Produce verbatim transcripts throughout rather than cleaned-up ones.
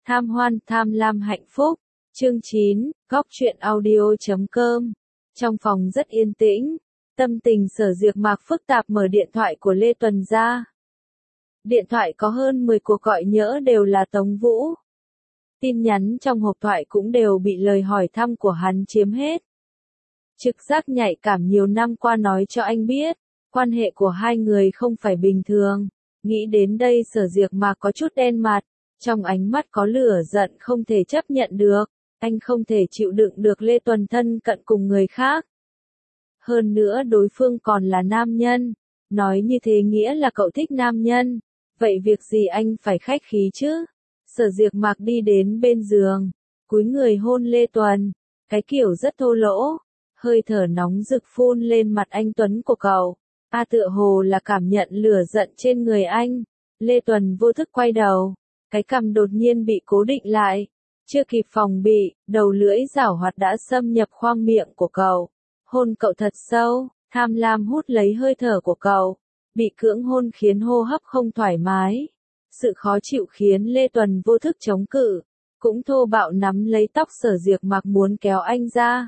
Tham hoan tham lam hạnh phúc. Chương chín, góc truyện audio chấm com. Trong phòng rất yên tĩnh, tâm tình Sở Diệc Mạc phức tạp mở điện thoại của Lê Tuần ra. Điện thoại có hơn mười cuộc gọi nhỡ đều là Tống Vũ. Tin nhắn trong hộp thoại cũng đều bị lời hỏi thăm của hắn chiếm hết. Trực giác nhạy cảm nhiều năm qua nói cho anh biết, quan hệ của hai người không phải bình thường. Nghĩ đến đây Sở Diệc Mạc có chút đen mặt, trong ánh mắt có lửa giận không thể chấp nhận được. Anh không thể chịu đựng được Lê Tuần thân cận cùng người khác. Hơn nữa đối phương còn là nam nhân. Nói như thế nghĩa là cậu thích nam nhân. Vậy việc gì anh phải khách khí chứ? Sở Diệc Mạc đi đến bên giường, cúi người hôn Lê Tuần. Cái kiểu rất thô lỗ, hơi thở nóng rực phun lên mặt anh tuấn của cậu. A tựa hồ là cảm nhận lửa giận trên người anh. Lê Tuần vô thức quay đầu, cái cằm đột nhiên bị cố định lại. Chưa kịp phòng bị, đầu lưỡi giảo hoạt đã xâm nhập khoang miệng của cậu. Hôn cậu thật sâu, tham lam hút lấy hơi thở của cậu. Bị cưỡng hôn khiến hô hấp không thoải mái. Sự khó chịu khiến Lê Tuần vô thức chống cự, cũng thô bạo nắm lấy tóc Sở Diệc Mạc muốn kéo anh ra.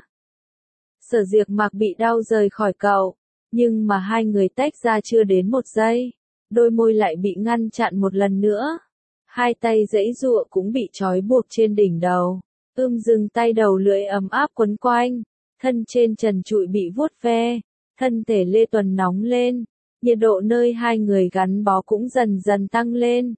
Sở Diệc Mạc bị đau rời khỏi cậu, nhưng mà hai người tách ra chưa đến một giây, đôi môi lại bị ngăn chặn một lần nữa. Hai tay giãy giụa cũng bị trói buộc trên đỉnh đầu, ưm dừng tay đầu lưỡi ấm áp quấn quanh, thân trên trần trụi bị vuốt ve, thân thể Lê Tuần nóng lên, nhiệt độ nơi hai người gắn bó cũng dần dần tăng lên.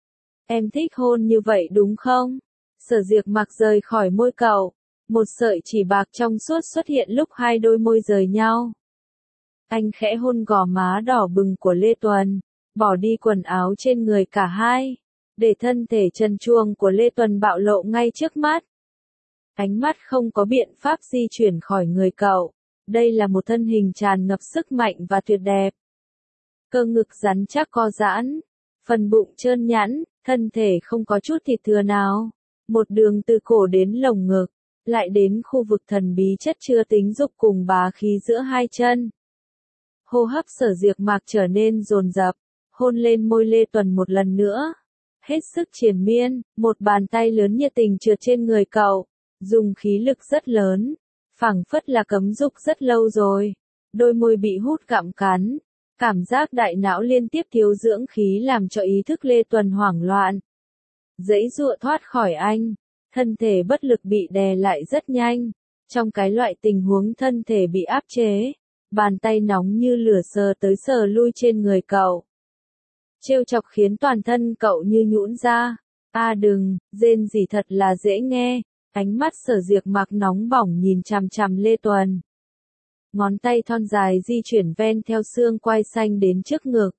Em thích hôn như vậy đúng không? Sở Diệc Mạc rời khỏi môi cậu, một sợi chỉ bạc trong suốt xuất hiện lúc hai đôi môi rời nhau. Anh khẽ hôn gò má đỏ bừng của Lê Tuần, bỏ đi quần áo trên người cả hai, để thân thể trần truồng của Lê Tuần bạo lộ ngay trước mắt. Ánh mắt không có biện pháp di chuyển khỏi người cậu. Đây là một thân hình tràn ngập sức mạnh và tuyệt đẹp. Cơ ngực rắn chắc co giãn, phần bụng trơn nhẵn, thân thể không có chút thịt thừa nào. Một đường từ cổ đến lồng ngực, lại đến khu vực thần bí chất chứa tính dục cùng bá khí giữa hai chân. Hô hấp Sở Diệc Mạc trở nên dồn dập, hôn lên môi Lê Tuần một lần nữa. Hết sức triền miên, một bàn tay lớn nhiệt tình trượt trên người cậu, dùng khí lực rất lớn, phảng phất là cấm dục rất lâu rồi. Đôi môi bị hút gặm cắn, cảm giác đại não liên tiếp thiếu dưỡng khí làm cho ý thức Lê Tuần hoảng loạn. Giãy giụa thoát khỏi anh, thân thể bất lực bị đè lại rất nhanh. Trong cái loại tình huống thân thể bị áp chế, bàn tay nóng như lửa sờ tới sờ lui trên người cậu. Trêu chọc khiến toàn thân cậu như nhũn ra. A à đừng, rên gì thật là dễ nghe. Ánh mắt Sở Diệc Mạc nóng bỏng nhìn chằm chằm Lê Tuần. Ngón tay thon dài di chuyển ven theo xương quai xanh đến trước ngực.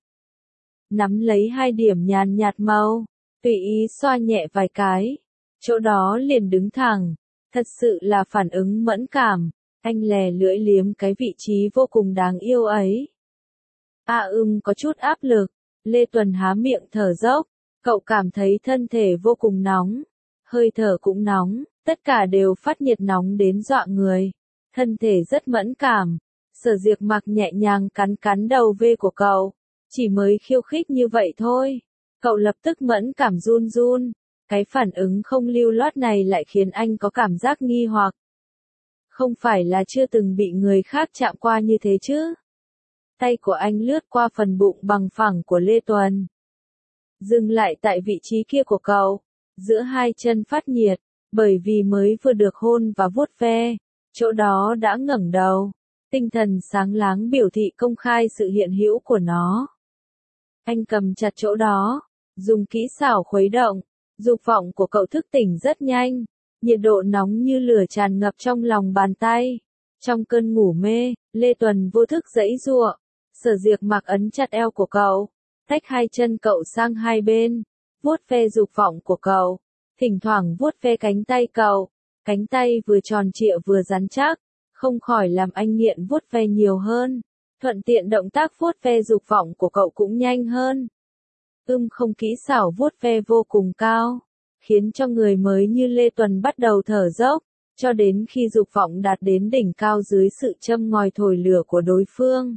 Nắm lấy hai điểm nhàn nhạt màu, tùy ý xoa nhẹ vài cái. Chỗ đó liền đứng thẳng. Thật sự là phản ứng mẫn cảm. Anh lè lưỡi liếm cái vị trí vô cùng đáng yêu ấy. A à ưm có chút áp lực. Lê Tuần há miệng thở dốc. Cậu cảm thấy thân thể vô cùng nóng. Hơi thở cũng nóng. Tất cả đều phát nhiệt nóng đến dọa người. Thân thể rất mẫn cảm. Sở Diệc Mạc nhẹ nhàng cắn cắn đầu V của cậu. Chỉ mới khiêu khích như vậy thôi. Cậu lập tức mẫn cảm run run. Cái phản ứng không lưu loát này lại khiến anh có cảm giác nghi hoặc. Không phải là chưa từng bị người khác chạm qua như thế chứ? Tay của anh lướt qua phần bụng bằng phẳng của Lê Tuần. Dừng lại tại vị trí kia của cậu. Giữa hai chân phát nhiệt. Bởi vì mới vừa được hôn và vuốt ve. Chỗ đó đã ngẩng đầu. Tinh thần sáng láng biểu thị công khai sự hiện hữu của nó. Anh cầm chặt chỗ đó. Dùng kỹ xảo khuấy động. Dục vọng của cậu thức tỉnh rất nhanh. Nhiệt độ nóng như lửa tràn ngập trong lòng bàn tay. Trong cơn ngủ mê, Lê Tuần vô thức giãy giụa. Sở Diệc Mạc ấn chặt eo của cậu. Tách hai chân cậu sang hai bên. Vuốt ve dục vọng của cậu. Thỉnh thoảng vuốt ve cánh tay cậu. Cánh tay vừa tròn trịa vừa rắn chắc. Không khỏi làm anh nghiện vuốt ve nhiều hơn. Thuận tiện động tác vuốt ve dục vọng của cậu cũng nhanh hơn. Ưm không kỹ xảo vuốt ve vô cùng cao. Khiến cho người mới như Lê Tuần bắt đầu thở dốc. Cho đến khi dục vọng đạt đến đỉnh cao dưới sự châm ngòi thổi lửa của đối phương.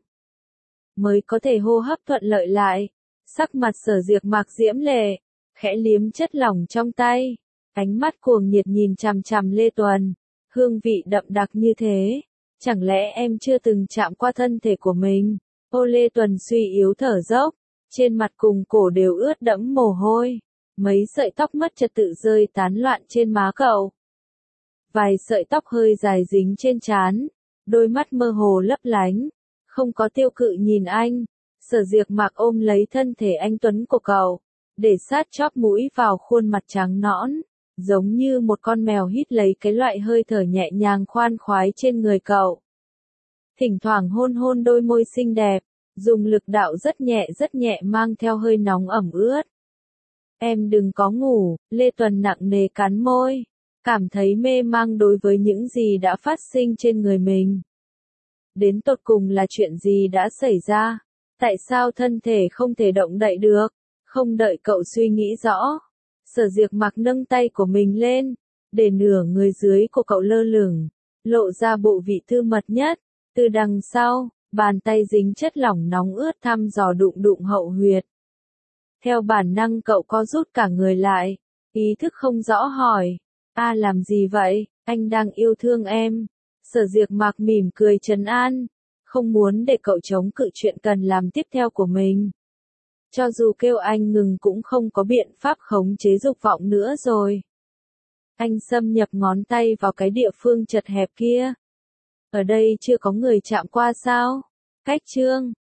Mới có thể hô hấp thuận lợi lại. Sắc mặt Sở Diệc Mạc diễm lệ. Khẽ liếm chất lỏng trong tay. Ánh mắt cuồng nhiệt nhìn chằm chằm Lê Tuần, hương vị đậm đặc như thế. Chẳng lẽ em chưa từng chạm qua thân thể của mình? Ô Lê Tuần suy yếu thở dốc, trên mặt cùng cổ đều ướt đẫm mồ hôi. Mấy sợi tóc mất trật tự rơi tán loạn trên má cậu. Vài sợi tóc hơi dài dính trên trán, đôi mắt mơ hồ lấp lánh, không có tiêu cự nhìn anh. Sở Diệc Mạc ôm lấy thân thể anh tuấn của cậu, để sát chóp mũi vào khuôn mặt trắng nõn, giống như một con mèo hít lấy cái loại hơi thở nhẹ nhàng khoan khoái trên người cậu. Thỉnh thoảng hôn hôn đôi môi xinh đẹp, dùng lực đạo rất nhẹ rất nhẹ mang theo hơi nóng ẩm ướt. Em đừng có ngủ, Lê Tuần nặng nề cắn môi, cảm thấy mê mang đối với những gì đã phát sinh trên người mình. Đến tột cùng là chuyện gì đã xảy ra? Tại sao thân thể không thể động đậy được? Không đợi cậu suy nghĩ rõ, Sở Diệc Mạc nâng tay của mình lên, để nửa người dưới của cậu lơ lửng, lộ ra bộ vị thư mật nhất. Từ đằng sau, bàn tay dính chất lỏng nóng ướt thăm dò đụng đụng hậu huyệt. Theo bản năng cậu co rút cả người lại, ý thức không rõ hỏi, a làm gì vậy, anh đang yêu thương em. Sở Diệc Mạc mỉm cười trấn an, không muốn để cậu chống cự chuyện cần làm tiếp theo của mình. Cho dù kêu anh ngừng cũng không có biện pháp khống chế dục vọng nữa rồi. Anh xâm nhập ngón tay vào cái địa phương chật hẹp kia. Ở đây chưa có người chạm qua sao? Cách chương